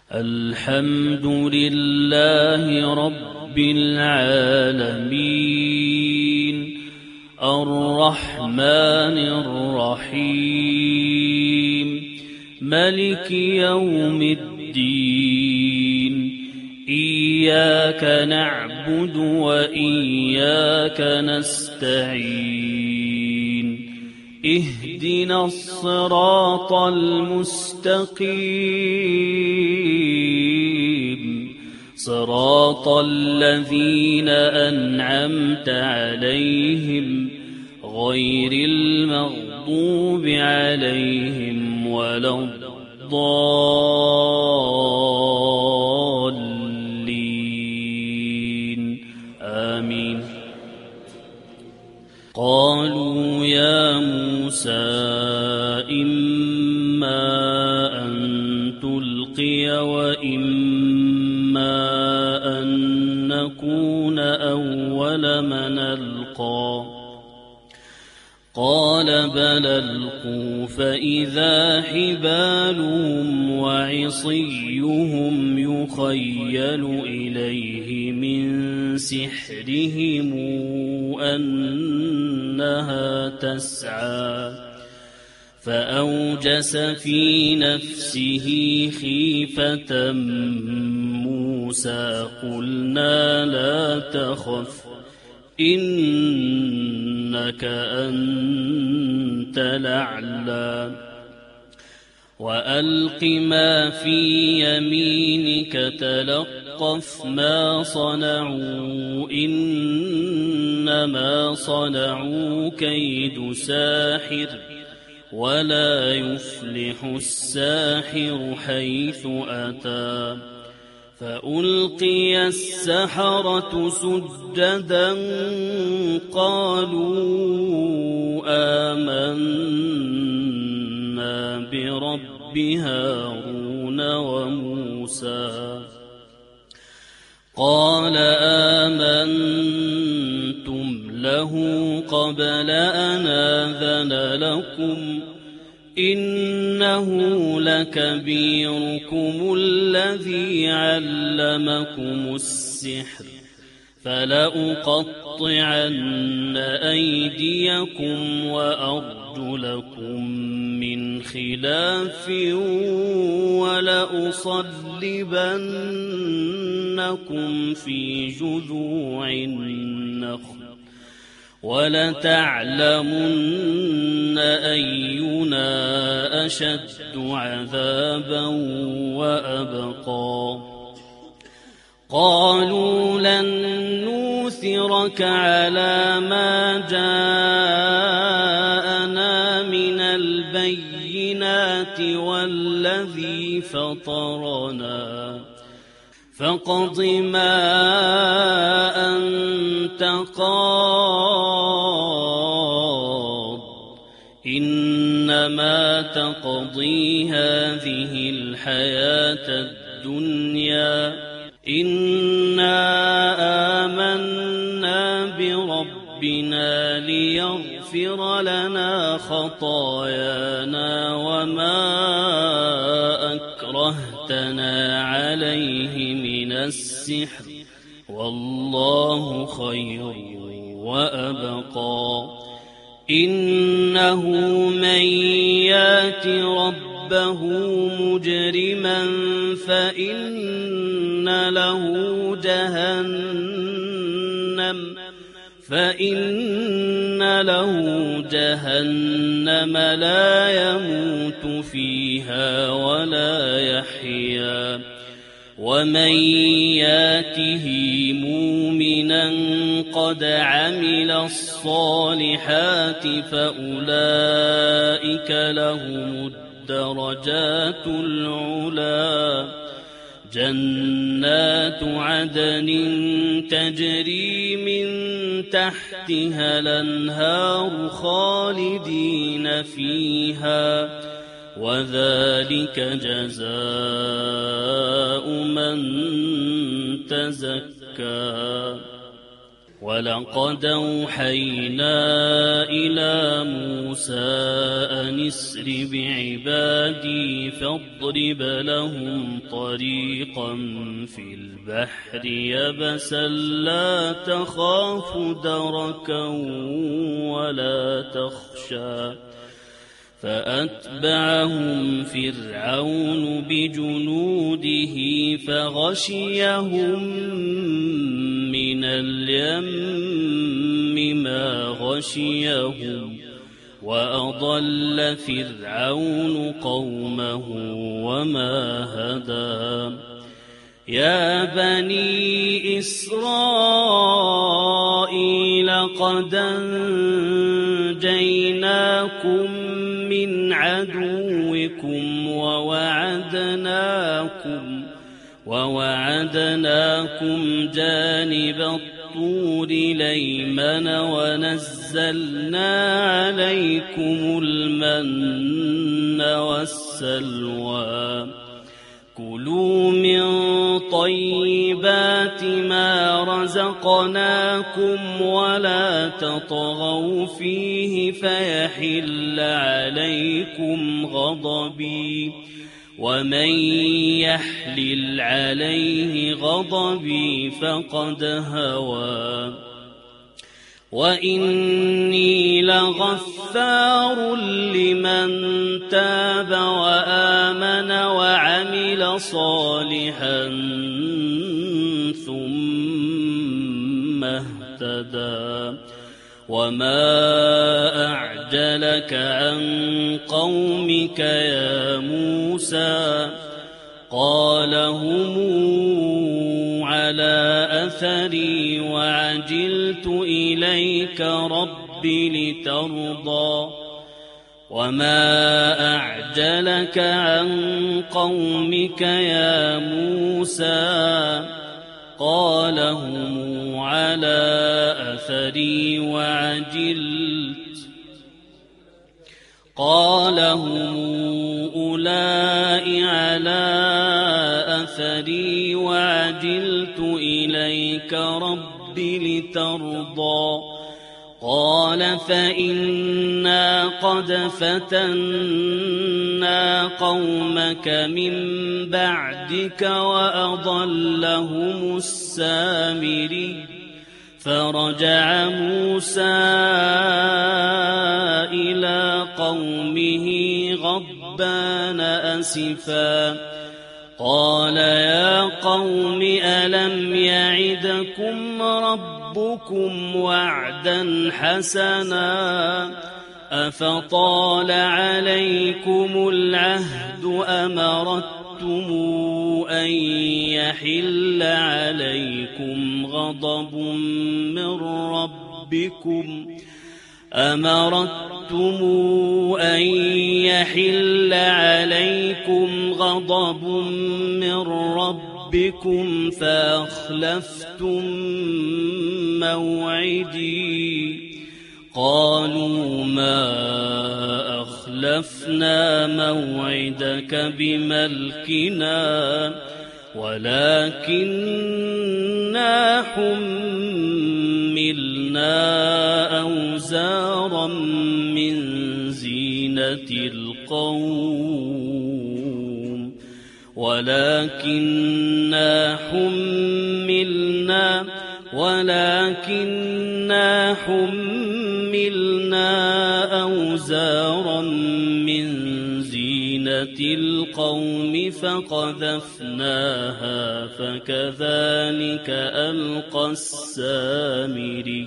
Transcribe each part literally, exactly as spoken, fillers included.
الحمد لله رب العالمين الرحمن الرحيم ملك يوم الدين إياك نعبد وإياك نستعين اهدنا الصراط المستقيم صراط الذين أنعمت عليهم غير المغضوب عليهم ولا الضالين آمين. قالوا يا موسى إما أن تلقي وإما أن نكون أول من ألقى قال بل ألقوا فإذا حبالهم وعصيهم يخيل إليه من سحرهم أنها تسعى فأوجس في نفسه خيفة موسى قلنا لا تخف إنك أنت الأعلى وألق ما في يمينك تلقف ما صنعوا إنما صنعوا كيد ساحر ولا يفلح الساحر حيث أتى فألقي السحرة سجدا قالوا آمنا برب هارون وموسى قال آمنتم له قبل أن آذن لكم إنه لكبيركم الذي علمكم السحر فلأقطعن أيديكم وأرجلكم من خلاف ولأصلبنكم في جذوع النخل ولتعلمن أينا أشد عذابا وأبقى قالوا لن نوثرك على ما جاءنا من البينات والذي فطرنا فاقض ما أنت قاض إنما تقضي هذه الحياة الدنيا إنا آمنا بربنا ليغفر لنا خطايانا وما أكرهتنا عليه من السحر والله خير وأبقى إنه من يات ربه مجرما فإن له جهنم فإن له جهنم لا يموت فيها ولا يحيا ومن ياته مؤمنا قد عمل الصالحات فأولئك لهم الدرجات العلا جنات عدن تجري من تحتها الأنهار خالدين فيها وذلك جزاء من تزكى ولقد أوحينا إلى موسى أن اسر بعبادي فاضرب لهم طريقا في البحر يبسا لا تخاف دركا ولا تخشى فأتبعهم فرعون بجنوده فغشيهم من اليم ما غشيهم وأضل فرعون قومه وما هدى يا بني إسرائيل قد أنجيناكم من عدوكم ووعدناكم ووعدناكم جانب الطور الأيمن ونزلنا عليكم المن والسلوى كلوا من طيبات ما رزقناكم ولا تطغوا فيه فيحل عليكم غضبي ومن يحلل عليه غضبي فقد هوى وإني لغفار لمن تاب وآمن وعمل صالحا ثم اهتدى وما أعجلك عن قومك يا موسى قال هم على أثري وعجلت إليك رب لترضى وما أعجلك عن قومك يا موسى قال هم على أثري وعجلت قال هم أولئك على أثري وعجلت إليك رب لترضى قال فإنا قد فتنا قومك من بعدك وأضلهم السامري فرجع موسى إلى قومه غضبان أسفا قال يا قوم ألم يعدكم ربكم وعدا حسنا أفطال عليكم العهد أمرتم أن يحل عليكم غضب من ربكم أمرتم أن يحل عليكم غضب من ربكم فأخلفتم موعدي قالوا ما أخلفنا موعدك بملكنا ولكننا حملنا أوزارا من زينة القوم ولكننا حملنا ولكننا حملنا أوزارا من زينة القوم فقذفناها فكذلك ألقى السامري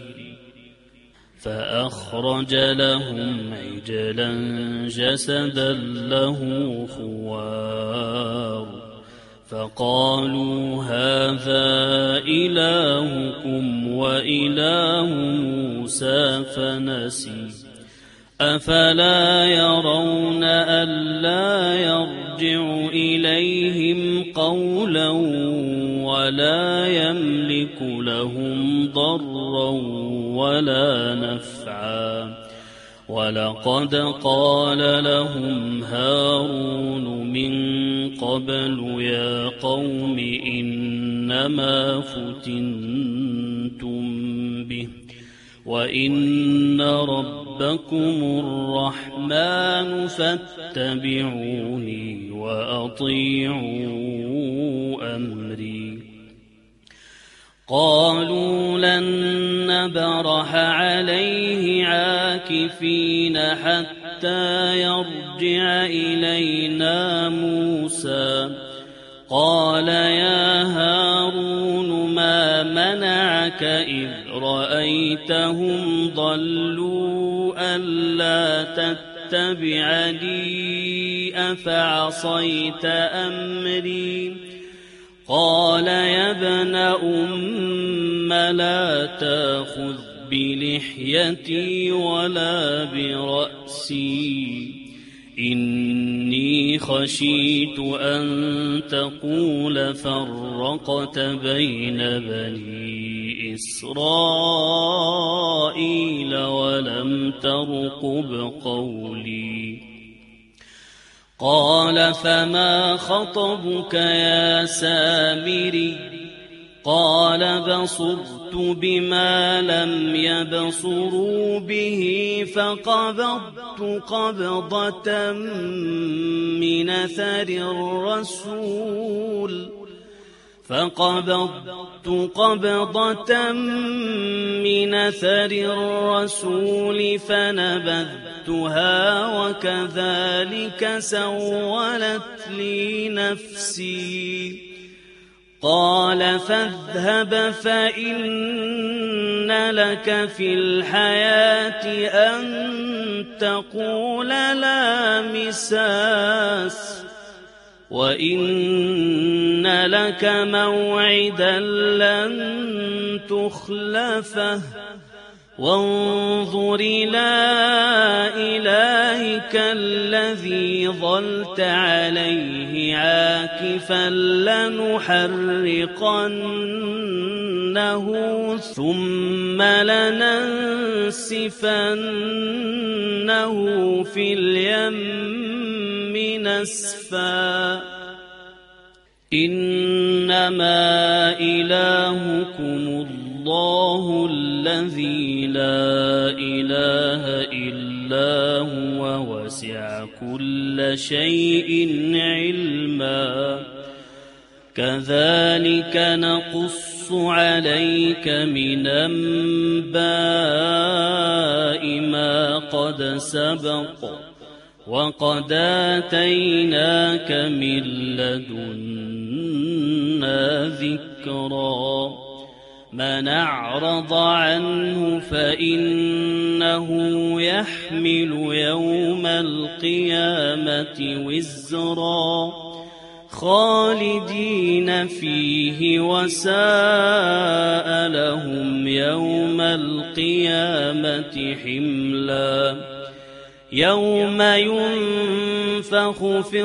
فأخرج لهم عجلا جسدا له خوار فقالوا هذا إلهكم وإله موسى فنسي أفلا يرون ألا يرجع إليهم قولا ولا يملك لهم ضرا ولا نفعا ولقد قال لهم هارون من قبل يا قوم إنما فتنتم وإن ربكم الرحمن فاتبعوني وأطيعوا أمري. قالوا لن نبرح عليه عاكفين حتى يرجع إلينا موسى. قال يا هارون ما منعك إذ رأيتهم ضلوا ألا تتبعني أفعصيت أمري. قال يا ابن أم لا تأخذ بلحيتي ولا برأسي إني خشيت أن تقول فرقت بين بني إسرائيل ولم ترقب قولي. قال فما خطبك يا سامري؟ قال بصرت بما لم يبصروا به فقبضت قبضة من أثر الرسول فقبضت قبضة من أثر الرسول فنبذتها وكذلك سولت لي نفسي. قال فاذهب فإن لك في الحياة أن تقول لا مساس وإن لك موعدا لن تخلفه وانظر إلى إلهك الذي ظلت عليه عاكفا لنحرقنه ثم لننسفنه في اليم نسفا. إنما إلهكم الله الذي لا إله إلا هو وسع كل شيء علما. كذلك نقص عليك من أنباء ما قد سبق وقد آتيناك من لدنا ذكرا. من أعرض عنه فإنه يحمل يوم القيامة وزرا خالدين فيه وساء لهم يوم القيامة حملا. يوم ينفخ في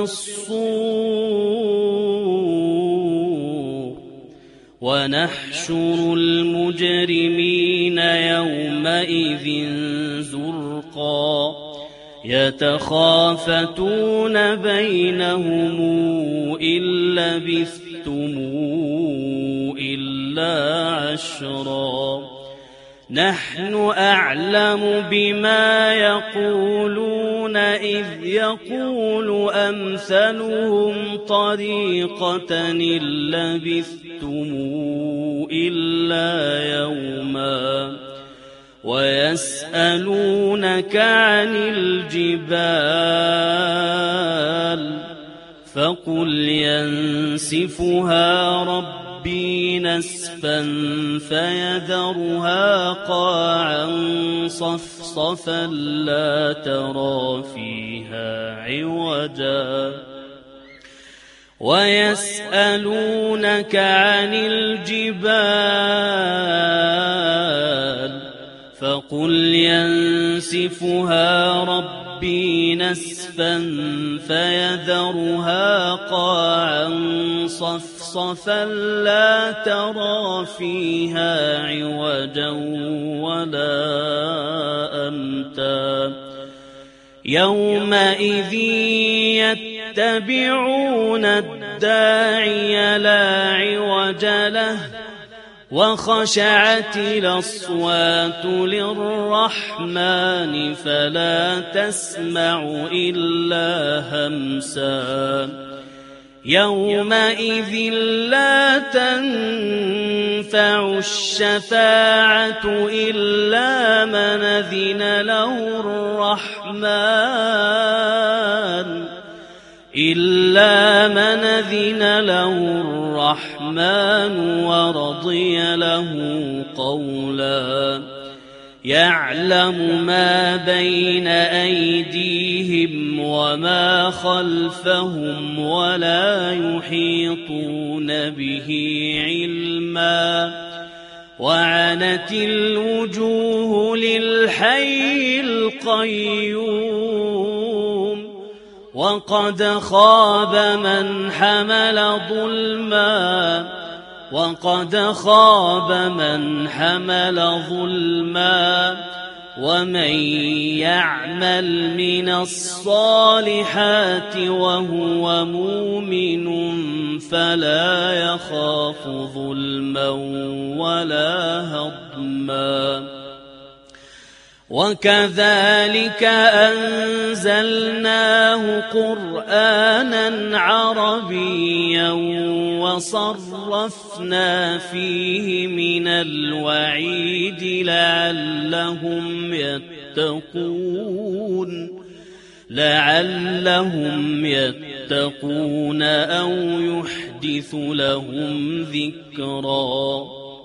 الصور ونحشر المجرمين يومئذ زرقا يتخافتون بينهم إن لبثتم إلا عشرا. نحن أعلم بما يقولون إذ يقول أمثلهم طريقة إن لبثتم إلا يوما ويسألونك عن الجبال فقل ينسفها ربي نسفا فيذرها قاعا صفصفا لا ترى فيها عوجا. ويسألونك عن الجبال فقل ينسفها ربي نسفا فيذرها قاعا صفصفا لا ترى فيها عوجا ولا أمتا. يومئذ يتبعون الداعي لا عوج له وخشعت الأصوات للرحمن فلا تسمع إلا همسا يومئذ لا تنفع الشفاعة إلا من أذن له الرحمن إلا من أذن له الرحمن ورضي له قولا يعلم ما بين أيديهم وما خلفهم ولا يحيطون به علما وعنت الوجوه للحي القيوم وقد خاب من حمل ظلما وقد خاب من حمل ظلما ومن يعمل من الصالحات وهو مؤمن فلا يخاف ظلما ولا هضما وكذلك أنزلناه قرآنا عربيا وصرفنا فيه من الوعيد لعلهم يتقون لعلهم يتقون أو يحدث لهم ذكرا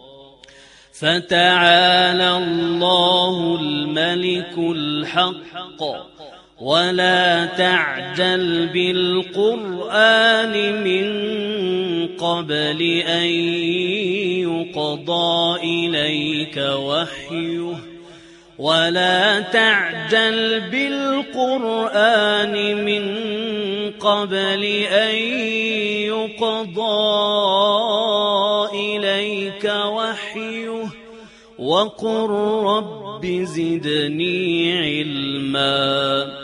فتعالى الله الملك الحق ولا تعجل بالقرآن من قبل أن يقضى إليك وحيه ولا تعجل بالقرآن من قبل أن يقضى إليك وحيه وقل رب زدني علما